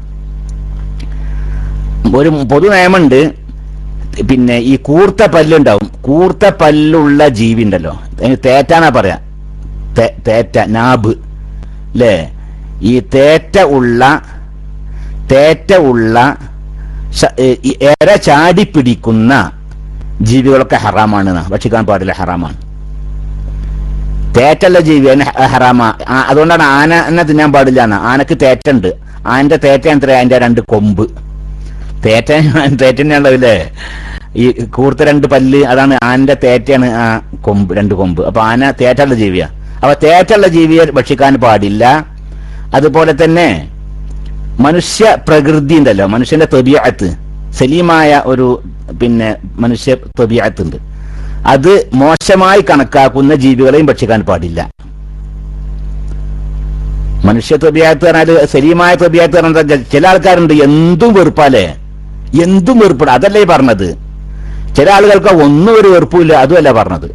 ഒരു പൊതു നിയമമുണ്ട്. പിന്നെ ഈ കൂർത്ത പല്ലുണ്ടാവും, കൂർത്ത പല്ലുള്ള ജീവി ഉണ്ടല്ലോ, തേറ്റാന്നാ പറയാ, തേറ്റ നാബ് അല്ലേ? ഈ തേറ്റ ഉള്ള തേറ്റ ഉള്ള ഏറെ ചാടി പിടിക്കുന്ന ജീവികളൊക്കെ ഹറാമാണ്, ഭക്ഷിക്കാൻ പാടില്ല, ഹറാമാണ്. തേറ്റല്ല ജീവി അതിന് ഹറാമാ. അതുകൊണ്ടാണ് ആന എന്നെ തിന്നാൻ പാടില്ല എന്നാ. ആനക്ക് തേറ്റുണ്ട്, ആനന്റെ തേറ്റ എത്ര, അതിന്റെ രണ്ട് കൊമ്പ്, തേറ്റ തേറ്റന്നെ ഉണ്ടാവില്ലേ, ഈ കൂർത്ത രണ്ട് പല്ല്, അതാണ് ആനന്റെ തേറ്റയാണ് ആ കൊമ്പ്, രണ്ട് കൊമ്പ്. അപ്പൊ ആന തേറ്റുള്ള ജീവിയാ. അപ്പൊ തേറ്റുള്ള ജീവിയെ ഭക്ഷിക്കാൻ പാടില്ല. അതുപോലെ തന്നെ മനുഷ്യ പ്രകൃതി ഉണ്ടല്ലോ, മനുഷ്യന്റെ തബീഅത്ത്, സലീമായ ഒരു പിന്നെ മനുഷ്യ തബീഅത്ത് ഉണ്ട്, അത് മോശമായി കണക്കാക്കുന്ന ജീവികളെയും ഭക്ഷിക്കാൻ പാടില്ല. മനുഷ്യ തബീഅത്ത് പറഞ്ഞാല് സലീമായ തബീഅത്ത് പറഞ്ഞാൽ ചില ആൾക്കാരുണ്ട് എന്തും വെറുപ്പാലേ, എന്തും വെറുപ്പിട, അതല്ലേ പറഞ്ഞത്. ചില ആളുകൾക്ക് ഒന്നും ഒരു വെറുപ്പില്ല, അതുമല്ല പറഞ്ഞത്.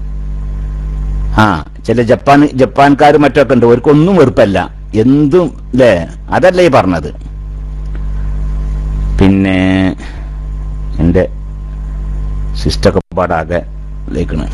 ആ ചില ജപ്പാൻ ജപ്പാൻകാരും മറ്റൊക്കെ ഉണ്ട്, അവർക്കൊന്നും വെറുപ്പല്ല, എന്തും അല്ലേ, അതല്ലേ ഈ പറഞ്ഞത്. പിന്നെ എന്റെ സിസ്റ്റൊക്കെ പാടാകെ ലേക്കണ്.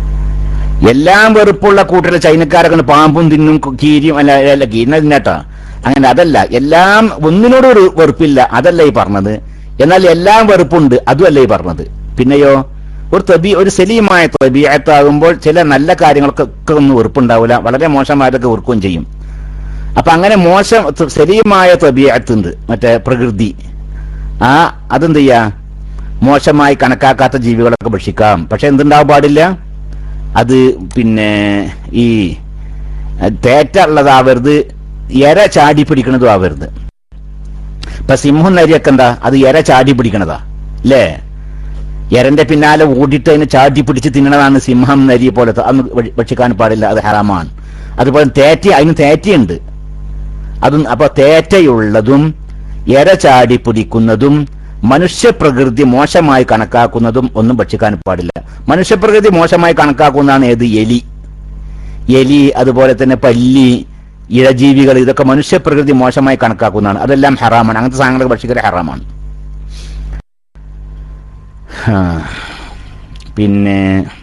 എല്ലാം വെറുപ്പുള്ള കൂട്ടത്തിലെ ചൈനക്കാരൊക്കെ പാമ്പും തിന്നും കീരിയും അല്ല അല്ല കീരിനെ തിന്നട്ടാ, അങ്ങനെ അതല്ല, എല്ലാം ഒന്നിനോടും ഒരു വെറുപ്പില്ല, അതല്ല ഈ പറഞ്ഞത്. എന്നാൽ എല്ലാം വെറുപ്പുണ്ട്, അതുമല്ല ഈ പറഞ്ഞത്. പിന്നെയോ ഒരു തബി ഒരു സലീമായ തബീഅത്താകുമ്പോൾ ചില നല്ല കാര്യങ്ങൾക്കൊക്കെ ഒന്നും വെറുപ്പുണ്ടാവില്ല, വളരെ മോശമായതൊക്കെ വെറുക്കുകയും ചെയ്യും. അപ്പൊ അങ്ങനെ മോശം സലീമായ തബീഅത്തുണ്ട്, മറ്റേ പ്രകൃതി, ആ അതെന്ത് ചെയ്യാ, മോശമായി കണക്കാക്കാത്ത ജീവികളൊക്കെ ഭക്ഷിക്കാം. പക്ഷെ എന്തുണ്ടാവാൻ പാടില്ല, അത് പിന്നെ ഈ തേറ്റ ഉള്ളതാവരുത്, എര ചാടി പിടിക്കണതും ആവരുത്. ഇപ്പൊ സിംഹം നരിയൊക്കെ എന്താ, അത് എര ചാടി പിടിക്കണതാ അല്ലേ? എരന്റെ പിന്നാലെ ഓടിയിട്ട് അതിനെ ചാടി പിടിച്ച് തിന്നണതാണ് സിംഹം നരി പോലത്തെ, അന്ന് ഭക്ഷിക്കാൻ പാടില്ല, അത് ഹറാമാണ്. അതുപോലെ തേറ്റ, അതിന് തേറ്റയുണ്ട്, അതും. അപ്പൊ തേറ്റയുള്ളതും എര ചാടി പിടിക്കുന്നതും മനുഷ്യപ്രകൃതി മോശമായി കണക്കാക്കുന്നതും ഒന്നും ഭക്ഷിക്കാൻ പാടില്ല. മനുഷ്യപ്രകൃതി മോശമായി കണക്കാക്കുന്നതാണ് ഏത്? എലി, എലി അതുപോലെ തന്നെ പല്ലി, ഇഴജീവികൾ, ഇതൊക്കെ മനുഷ്യപ്രകൃതി മോശമായി കണക്കാക്കുന്നതാണ്, അതെല്ലാം ഹറാമാണ്. അങ്ങനത്തെ സാധനങ്ങൾ ഭക്ഷിക്കൽ ഹറാമാണ്. പിന്നെ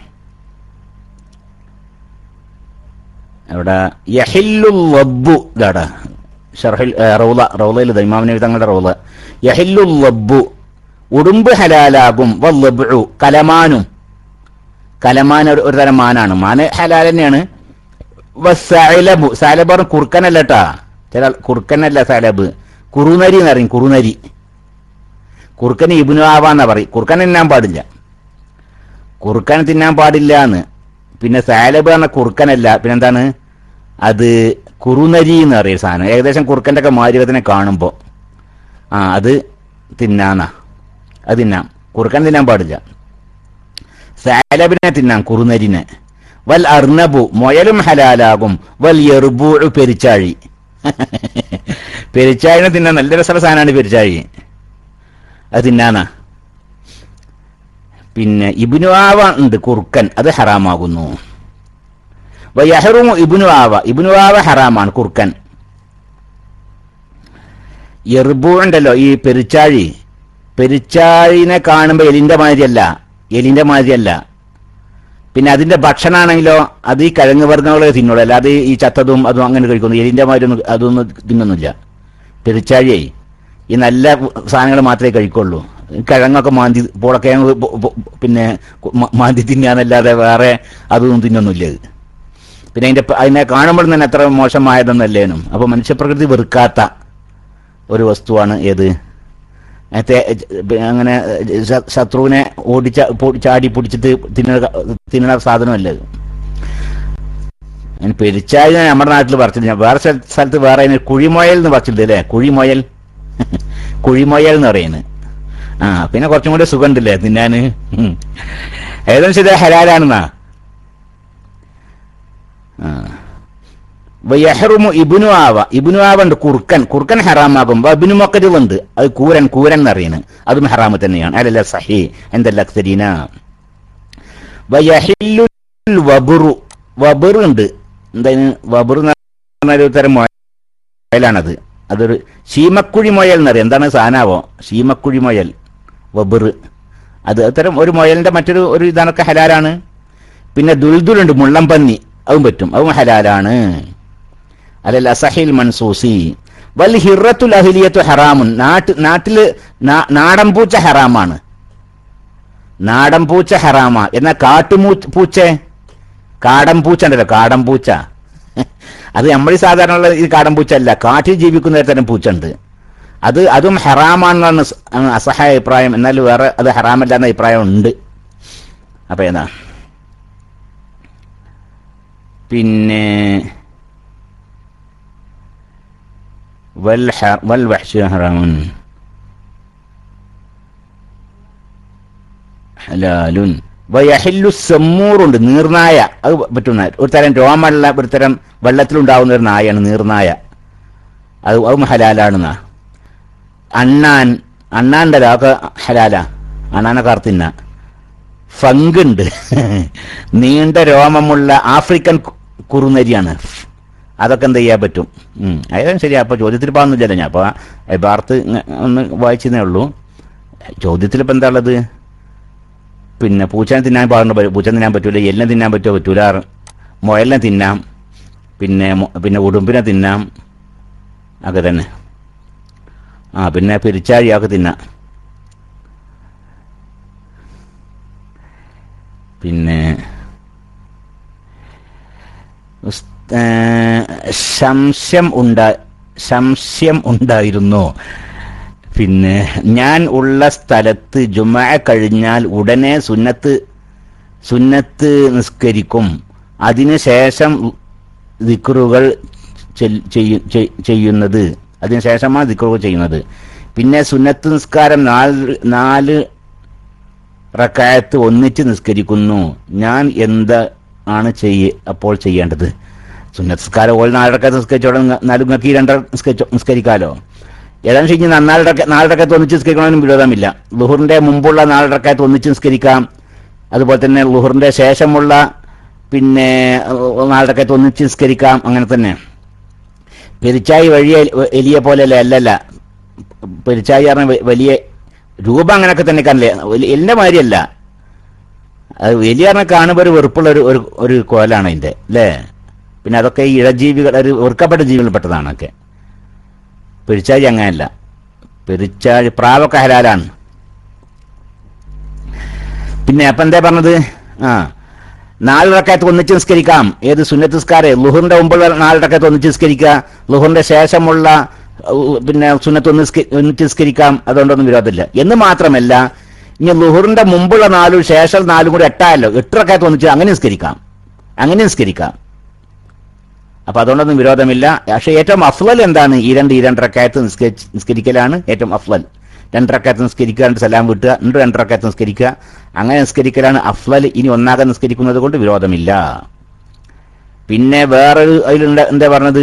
അവിടെ യഹില്ലുൽ വബ്ബു, ഇതാടാ ഷർഹുൽ റൗള, റൗളയിൽ ഇമാം നബി തങ്ങളുടെ റൗള, യഹില്ലുൽ വബ്ബു, ഉടുമ്പ് ഹലാലാകും, വല്ലബ്ഉ, കലമാനും, കലമാൻ ഒരു തരം മാനാണ്, മാന് ഹലാൽ തന്നെയാണ്. വസ്സഅലബു, സഅലബ് പറഞ്ഞ കുറുക്കനല്ല കേട്ടാ, ചില കുറുക്കനല്ല സഅലബ്, കുറുനരി എന്ന് പറയും, കുറുനരി. കുറുക്കന് ഇബ്നു ആവാന്നാ പറയും, കുറുക്കനെ തിന്നാൻ പാടില്ല, കുറുക്കനെ തിന്നാൻ പാടില്ല എന്ന്. പിന്നെ സഅലബ് പറഞ്ഞ കുറുക്കനല്ല, പിന്നെന്താണ് അത്, കുറുനരി എന്ന് പറയുന്ന സാധനം, ഏകദേശം കുറുക്കൻ്റെ ഒക്കെ മാരികത്തിനെ കാണുമ്പോ ആ അത് തിന്നാന്നാ, അത് തിന്നാം, കുറുക്കൻ തിന്നാൻ പാടില്ല. സഅലബിനെ തിന്നാം, കുറുനരിനെ. വൽ അർനബു, മുയലും ഹലാലാകും. വൽ യർബു, പെരിച്ചാഴി, പെരിച്ചാഴിനെ തിന്നാൻ നല്ല രസമുള്ള സാധനമാണ് പെരിച്ചാഴി, അത് തിന്നാനാ. പിന്നെ ഇബ്നു ആവ ഉണ്ട്, കുറുക്കൻ, അത് ഹറാമാകുന്നു. വയഹ്റുമു ഇബ്നു ആവ, ഇബ്നു ആവ ഹറാമാണ്, കുറുക്കൻ. യർബു ഉണ്ടല്ലോ ഈ പെരിച്ചാഴി, പെരിച്ചാഴിനെ കാണുമ്പോൾ എലിന്റെ മാതിരിയല്ല, എലിന്റെ മാതിരിയല്ല. പിന്നെ അതിന്റെ ഭക്ഷണമാണെങ്കിലോ അത് ഈ കിഴങ്ങ് വർഗ്ഗങ്ങളെ തിന്നുള്ളൂ, അല്ലാതെ ഈ ചത്തതും അതും അങ്ങനെ കഴിക്കുന്നു. എലിന്റെ മാതിരി ഒന്നും അതൊന്നും തിന്നൊന്നുമില്ല. പെരിച്ചാഴിയെ ഈ നല്ല സാധനങ്ങൾ മാത്രമേ കഴിക്കുള്ളൂ. കിഴങ്ങൊക്കെ മാന്തി, പൂളക്കിഴങ്ങ് പിന്നെ മാന്തി തിന്നാന്നല്ലാതെ വേറെ അതൊന്നും തിന്നൊന്നുമില്ല. പിന്നെ അതിന്റെ അതിനെ കാണുമ്പോൾ തന്നെ അത്ര മോശമായതൊന്നല്ലേനും. അപ്പൊ മനുഷ്യപ്രകൃതി വെറുക്കാത്ത ഒരു വസ്തുവാണ് ഏത്, അങ്ങനെ ശത്രുവിനെ ഓടിച്ച ചാടി പിടിച്ചിട്ട് തിന്ന തിന്നണ സാധനമല്ല ഇത്. പെരിച്ചാഴി നമ്മുടെ നാട്ടിൽ പറിച്ചില്ല, വേറെ സ്ഥലത്ത് വേറെ അതിന് കുഴിമൊയൽ എന്ന് പറിച്ചിട്ടുണ്ട് അല്ലേ, കുഴിമൊയൽ, കുഴിമൊയൽ എന്ന് പറയുന്നത്. ആ പിന്നെ കുറച്ചും കൂടി സുഖം ഉണ്ടല്ലേ തിന്നാന്. ഏതായാലും ശരി, ഹലാലാണെന്നാ. യഹ്റുമു ഇബ്നു ആവ, ഇബ്നു ആവ ഉണ്ട്, കുറുക്കൻ, കുറുക്കൻ ഹറാമാകും. ഇബ്നു മുഖരിൽ ഉണ്ട്, അത് കൂരൻ, കൂരൻ എന്നറിയുന്നത്, അതും ഹറാമ് തന്നെയാണ്. അലല്ല സഹീ ഇൻദൽ അക്സരീന. വയഹില്ലുൽ വബ്റു, വബ്റു ഉണ്ട്, എന്തായാലും വബ്റു എന്ന് പറഞ്ഞ ഒരു തരം മുയലാണത്, അതൊരു ശീമക്കുഴി മുയൽ എന്നറിയാം. എന്താണ് സാധനാവോ ശീമക്കുഴി മുയൽ, വബ്റ്, അത് അത്തരം ഒരു മുയലിന്റെ മറ്റൊരു ഒരു ഇതാണൊക്കെ ഹലാലാണ്. പിന്നെ ദുൽദുലുണ്ട്, മുള്ളം പന്നി, അതും പറ്റും, അതും ഹലാലാണ്. അലൽ അസഹിൽ മൻസൂസി. വൽ ഹിറത്തുൽ അഹ്ലിയത്തു ഹറാമുൻ, നാട്ട് നാട്ടില് നാടൻ പൂച്ച ഹറാമാണ്, നാടൻ പൂച്ച ഹറാമാ. എന്നാൽ കാട്ടുമൂ പൂച്ച, കാടൻ പൂച്ച ഉണ്ടല്ലോ, കാടൻ പൂച്ച, അത് നമ്മൾ സാധാരണ ഈ കാടൻ പൂച്ച അല്ല, കാട്ടിൽ ജീവിക്കുന്ന ഒരു തരം പൂച്ച ഉണ്ട്, അത് അതും ഹറാമാണെന്നാണ് അസഹായ അഭിപ്രായം. എന്നാൽ വേറെ അത് ഹറാമല്ല എന്ന അഭിപ്രായം ഉണ്ട്. അപ്പൊ ഏതാ പിന്നെ വൽ വൽ വഹ്ശു ഹറാമുൻ ഹലാലുൻ. വയഹില്ലു സമ്മൂറുണ്ട്, നീർനായ, അത് പറ്റുന്ന ഒരു തരം രോമമുള്ള ഒരു തരം വെള്ളത്തിലുണ്ടാവുന്ന ഒരു നായാണ് നീർനായ, അത് അതും ഹലാലാണെന്നാ. അണ്ണാൻ, അണ്ണാൻ്റെ അതൊക്കെ ഹലാലാ, അണ്ണാനെ കാർത്തിന്ന. ഫങ്കുണ്ട്, നീണ്ട രോമമുള്ള ആഫ്രിക്കൻ കുറുനരിയാണ്, അതൊക്കെ എന്ത് ചെയ്യാൻ പറ്റും. അതായത് ശരിയാ. അപ്പൊ ചോദ്യത്തിൽ പോകുന്നില്ലല്ലോ ഞാൻ, അപ്പൊ ഭാരത്ത് ഒന്ന് വായിച്ചതേ ഉള്ളൂ. ചോദ്യത്തിൽ ഇപ്പൊ എന്താ ഉള്ളത്, പിന്നെ പൂച്ചനെ തിന്നാൻ പാടുണ്ട്, പൂച്ച തിന്നാൻ പറ്റൂല, എല്ലാം തിന്നാൻ പറ്റുമോ പറ്റൂല, മുയലിനെ തിന്നാം, പിന്നെ പിന്നെ ഉടുമ്പിനെ തിന്നാം, ഒക്കെ തന്നെ. ആ പിന്നെ പെരിച്ചാഴിയൊക്കെ തിന്നാം. പിന്നെ സംശയം ഉണ്ടാ സംശയം ഉണ്ടായിരുന്നു. പിന്നെ ഞാൻ ഉള്ള സ്ഥലത്ത് ജുമുഅ കഴിഞ്ഞാൽ ഉടനെ സുന്നത്ത് സുന്നത്ത് നിസ്കരിക്കും. അതിനുശേഷം ദിക്റുകൾ ചെയ്യുന്നത് അതിനുശേഷമാണ് ദിക്റുകൾ ചെയ്യുന്നത്. പിന്നെ സുന്നത്ത് നിസ്കാരം നാല് നാല് റക്അത്ത് ഒന്നിച്ച് നിസ്കരിക്കുന്നു. ഞാൻ എന്താ ആണ് ചെയ്യ അപ്പോൾ ചെയ്യേണ്ടത്? സുന്നത്ത് നിസ്കാരം ഓൾ നാല് റക്അത്ത് നിസ്കരിച്ചോടെ നാലുങ്ങക്കി രണ്ടര നിസ്കരിച്ചോ നിസ്കരിക്കാലോ. ഏതാണ്ട് കഴിഞ്ഞ് നാല് റക്അത്ത് നാല് റക്അത്ത് ഒന്നിച്ച് നിസ്കരിക്കണമെന്നും വിരോധമില്ല. ളുഹറിന്റെ മുമ്പുള്ള നാല് റക്അത്ത് ഒന്നിച്ച് നിസ്കരിക്കാം. അതുപോലെ തന്നെ ളുഹറിന്റെ ശേഷമുള്ള പിന്നെ നാല് റക്അത്ത് ഒന്നിച്ച് നിസ്കരിക്കാം. അങ്ങനെ തന്നെ. പെരിച്ചായി വഴിയ എലിയെ പോലെയല്ല അല്ലല്ല പെരിച്ചായി പറഞ്ഞ വലിയ രൂപം അങ്ങനെയൊക്കെ തന്നെ കാണില്ലേ, എലിന്റെ മാതിരിയല്ല. അത് വലിയ പറഞ്ഞാൽ കാണുമ്പോൾ ഒരു വെറുപ്പുള്ള ഒരു ഒരു കോലാണ് അതിന്റെ അല്ലേ. പിന്നെ അതൊക്കെ ഈ ഇഴജീവികൾ ഒരു വെറുക്കപ്പെട്ട ജീവികളിൽപ്പെട്ടതാണ് ഒക്കെ. പെരിച്ചാഴി അങ്ങനെയല്ല. പെരിച്ചാഴി പ്രാവൊക്കെ ഹലാലാണ്. പിന്നെ അപ്പം എന്താ പറഞ്ഞത്? ആ നാല് റക്അത്ത് ഒന്നിച്ച് നിസ്കരിക്കാം. ഏത് സുന്നത്ത് നിസ്കാരം? ളുഹറിന്റെ മുമ്പുള്ള നാല് റക്അത്ത് ഒന്നിച്ച് നിസ്കരിക്കുക. ളുഹറിന്റെ ശേഷമുള്ള പിന്നെ സുന്നത്ത് ഒന്ന് ഒന്നിച്ച് നിസ്കരിക്കാം. അതുകൊണ്ടൊന്നും വിരോധമില്ല. എന്ന് മാത്രമല്ല, ഇനി ളുഹറിന്റെ മുമ്പുള്ള നാലും ശേഷം നാലും കൂടി എട്ടായല്ലോ, എട്ട് റക്അത്ത് ഒന്നിച്ച് അങ്ങനെ നിസ്കരിക്കാം. അങ്ങനെ നിസ്കരിക്കാം. അപ്പൊ അതുകൊണ്ടൊന്നും വിരോധമില്ല. പക്ഷെ ഏറ്റവും അഫ്ളൽ എന്താണ്? ഈ രണ്ട് ഈ രണ്ട് റക്അത്ത് നിസ്കരിച്ച് നിസ്കരിക്കലാണ് ഏറ്റവും അഫ്ളൽ. രണ്ട് റക്അത്ത് നിസ്കരിക്കുക, രണ്ട് സലാം വിട്ടുക, രണ്ട് രണ്ട് റക്അത്ത് നിസ്കരിക്കുക, അങ്ങനെ നിസ്കരിക്കലാണ് അഫ്ളൽ. ഇനി ഒന്നാകെ നിസ്കരിക്കുന്നത് കൊണ്ട് വിരോധമില്ല. പിന്നെ വേറൊരു അതിലുണ്ട് എന്താ പറഞ്ഞത്?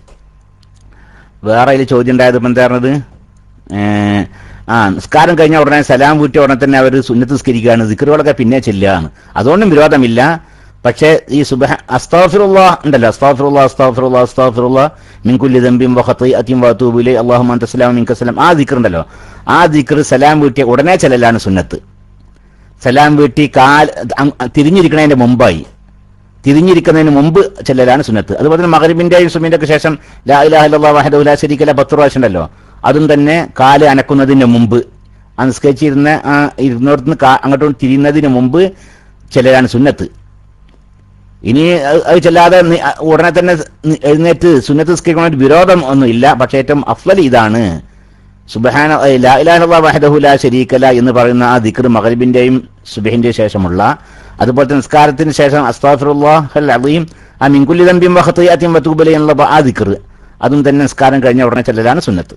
വേറെ അതിൽ ചോദ്യം ഉണ്ടായത് ഇപ്പം എന്താ പറഞ്ഞത്? ആ നിസ്കാരം കഴിഞ്ഞ ഉടനെ സലാം വീട്ടിയ ഉടനെ തന്നെ അവർ സുന്നത്ത് നിസ്കരിക്കുകയാണ്. ദിക്റുകളൊക്കെ പിന്നെ ചെല്ലുകയാണ്. അതുകൊണ്ടും വിരോധമില്ല. പക്ഷേ ഈ സുബ്ഹാന അസ്തഗ്ഫിറുല്ലാഹ് ഉണ്ടല്ലോ, അസ്തഗ്ഫിറുല്ലാഹ് അസ്തഗ്ഫിറുല്ലാഹ് അസ്തഗ്ഫിറുല്ലാഹ് മിൻ കുല്ലി ദംബിൻ വഖതീഅത്തിൻ വഅതൂബു ഇലൈഹി അല്ലാഹുമ്മ അൻത സലാമു മിൻക സലാം, ആ ദിക്ർ ഉണ്ടല്ലോ, ആ ദിക്ർ സലാം വീട്ടിയ ഉടനെ ചെല്ലലാണ് സുന്നത്ത്. സലാം വീട്ടി കാൽ തിരിഞ്ഞിരിക്കുന്നതിന്റെ മുമ്പായി തിരിഞ്ഞിരിക്കുന്നതിന് മുമ്പ് ചെല്ലലാണ് സുന്നത്ത്. അതുപോലെ തന്നെ മഗ്രിബിന്റെയും സുബ്ഹിന്റെയും ഒക്കെ ശേഷം ലാ ഇലാഹ ഇല്ലല്ലാഹു വഹ്ദഹു ലാ ശരീക ലഹു പത്ത് പ്രാവശ്യം ഉണ്ടല്ലോ, അതും തന്നെ കാല് അനക്കുന്നതിന് മുമ്പ്, ആ നിസ്കരിച്ചിരുന്ന ആ ഇരുന്നോടത്തുനിന്ന് അങ്ങോട്ട് തിരിയുന്നതിന് മുമ്പ് ചെല്ലലാണ് സുന്നത്ത്. ഇനി അത് ചെല്ലാതെ ഉടനെ തന്നെ എഴുന്നേറ്റ് സുന്നത്ത് നിസ്കരിക്കുന്ന വിരോധം ഒന്നും ഇല്ല. പക്ഷേ ഏറ്റവും അഫ്ളൽ ഇതാണ്, സുബ്ഹാന ലാ ഇലാഹ ഇല്ലല്ലാഹു വഹ്ദഹു ലാ ശരീക ലഹു എന്ന് പറയുന്ന ആ ദിക്ർ മഗ്രിബിന്റെയും സുബ്ഹിന്റെയും ശേഷമുള്ള, അതുപോലെ തന്നെ നിസ്കാരത്തിന് ശേഷം അസ്തഗ്ഫിറുല്ലാഹൽ അസീം ആ മിൻ കുല്ലി ദംബിൻ വഖതീഅത്തിൻ വതൂബു ഇലൈഹി എന്നുള്ള ആ ദിക്ർ, അതും തന്നെ നിസ്കാരം കഴിഞ്ഞ ഉടനെ ചെല്ലലാണ് സുന്നത്ത്.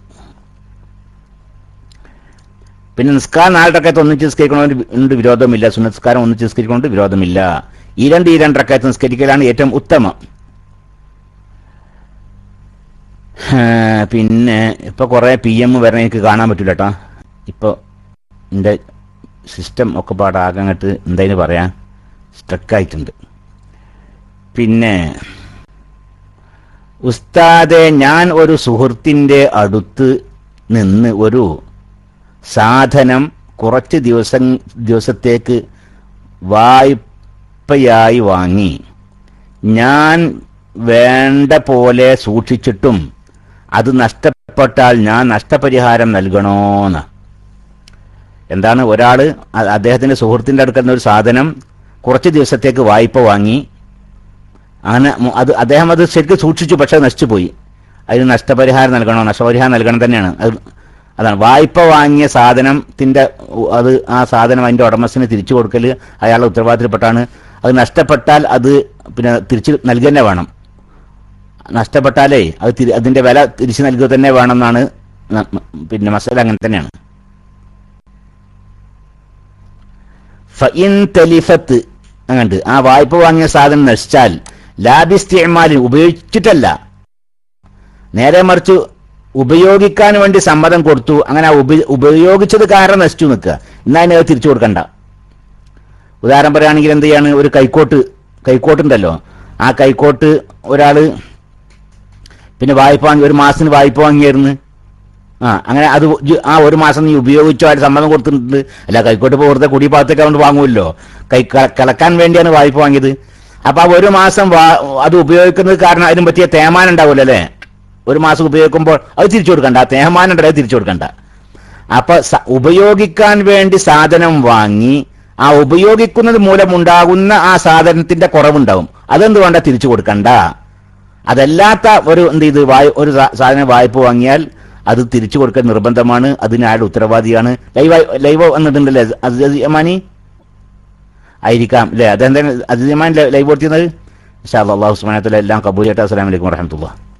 പിന്നെ നിസ്കാരം നാല് റക്അത്ത് ഒന്നിച്ച് നിസ്കരിക്കുന്നതുകൊണ്ട് വിരോധമില്ല. സുന്നത്ത് നിസ്കാരം ഒന്നിച്ച് നിസ്കരിക്കുന്നതുകൊണ്ട് വിരോധമില്ല. ഈ രണ്ട് ഈ രണ്ട് റക്അത്ത് നിസ്കരിക്കലാണ് ഏറ്റവും ഉത്തമം. പിന്നെ ഇപ്പൊ കുറെ പി എം വരണ എനിക്ക് കാണാൻ പറ്റൂല കേട്ടോ. ഇപ്പൊ എന്റെ സിസ്റ്റം ഒക്കെ പാടാകങ്ങട്ട് എന്തായാലും പറയാൻ സ്ട്രക്കായിട്ടുണ്ട്. പിന്നെ ഉസ്താദെ, ഞാൻ ഒരു സുഹൃത്തിന്റെ അടുത്ത് നിന്ന് ഒരു സാധനം കുറച്ച് ദിവസം ദിവസത്തേക്ക് വായ്പയായി വാങ്ങി. ഞാൻ വേണ്ട പോലെ സൂക്ഷിച്ചിട്ടും അത് നഷ്ടപ്പെട്ടാൽ ഞാൻ നഷ്ടപരിഹാരം നൽകണോന്ന്. എന്താണ്? ഒരാള് അദ്ദേഹത്തിന്റെ സുഹൃത്തിന്റെ അടുക്കുന്ന ഒരു സാധനം കുറച്ച് ദിവസത്തേക്ക് വായ്പ വാങ്ങി, അങ്ങനെ അത് അദ്ദേഹം അത് ശരിക്കും സൂക്ഷിച്ചു, പക്ഷെ നശിച്ചുപോയി. അതിന് നഷ്ടപരിഹാരം നൽകണോ? നഷ്ടപരിഹാരം നൽകണം തന്നെയാണ്. അത് അതാണ് വായ്പ വാങ്ങിയ സാധനത്തിന്റെ അത് ആ സാധനം അതിന്റെ ഉടമസ്ഥന് തിരിച്ചു കൊടുക്കൽ അയാളുടെ ഉത്തരവാദിത്തപ്പെട്ടാണ്. അത് നഷ്ടപ്പെട്ടാൽ അത് പിന്നെ തിരിച്ച് നൽകുക തന്നെ വേണം. നഷ്ടപ്പെട്ടാലേ അത് അതിന്റെ വില തിരിച്ചു നൽകുക തന്നെ വേണം എന്നാണ് പിന്നെ മസല. അങ്ങനെ തന്നെയാണ്. ഫഇൻ തലിഫത്ത്, അങ്ങണ്ട് ആ വായ്പ വാങ്ങിയ സാധനം നശിച്ചാൽ ലാബിസ്തിഅമാലിൻ, ഉപയോഗിച്ചിട്ടല്ല, നേരെ മറിച്ച് ഉപയോഗിക്കാൻ വേണ്ടി സമ്മതം കൊടുത്തു, അങ്ങനെ ഉപയോഗിച്ചത് കാരണം നശിച്ചു നിൽക്കുക, എന്നാൽ അതിനെ തിരിച്ചു കൊടുക്കണ്ട. ഉദാഹരണം പറയുകയാണെങ്കിൽ എന്ത് ചെയ്യാണ്? ഒരു കൈക്കോട്ട് കൈക്കോട്ടുണ്ടല്ലോ, ആ കൈക്കോട്ട് ഒരാള് പിന്നെ വായ്പ വാങ്ങി, ഒരു മാസത്തിന് വായ്പ വാങ്ങിയായിരുന്നു. ആ അങ്ങനെ അത് ആ ഒരു മാസം നീ ഉപയോഗിച്ചോ, ആയിട്ട് സമ്മതം കൊടുത്തിട്ടുണ്ട്. അല്ല, കൈക്കോട്ട് വെറുതെ കുടി ഭാഗത്തേക്ക് അതുകൊണ്ട് വാങ്ങുമല്ലോ, കൈ കളക്കാൻ വേണ്ടിയാണ് വായ്പ വാങ്ങിയത്. അപ്പൊ ആ ഒരു മാസം അത് ഉപയോഗിക്കുന്നത് കാരണം അതിനും പറ്റിയ തേമാനം ഉണ്ടാവില്ല അല്ലേ? ഒരു മാസം ഉപയോഗിക്കുമ്പോൾ അത് തിരിച്ചു കൊടുക്കണ്ട, ആ തേമാനം ഉണ്ടല്ലോ അത് തിരിച്ചു കൊടുക്കണ്ട. അപ്പൊ ഉപയോഗിക്കാൻ വേണ്ടി സാധനം വാങ്ങി ആ ഉപയോഗിക്കുന്നത് മൂലമുണ്ടാകുന്ന ആ സാധനത്തിന്റെ കുറവുണ്ടാവും, അതെന്ത് വേണ്ട തിരിച്ചു കൊടുക്കണ്ട. അതല്ലാത്ത ഒരു എന്ത് ചെയ്ത് വായ ഒരു സാധനം വായ്പ വാങ്ങിയാൽ അത് തിരിച്ചു കൊടുക്കാൻ നിർബന്ധമാണ്, അതിന് അയാൾ ഉത്തരവാദിയാണ്. ലൈവ് ലൈവ് വന്നിട്ടുണ്ടല്ലേ അസീമാനി ആയിരിക്കാം അല്ലെ? അതെന്താണ് അസീമാൻ ലൈവ് കൊടുത്തിരുന്നത്? ഇൻഷാ അല്ലാഹ് അല്ലാഹു സുബ്ഹാനഹു വ തആല എല്ലാം കബൂൽ ചെയ്യട്ടെ. അസ്സലാമു അലൈക്കും വറഹ്മത്തുള്ളാഹി.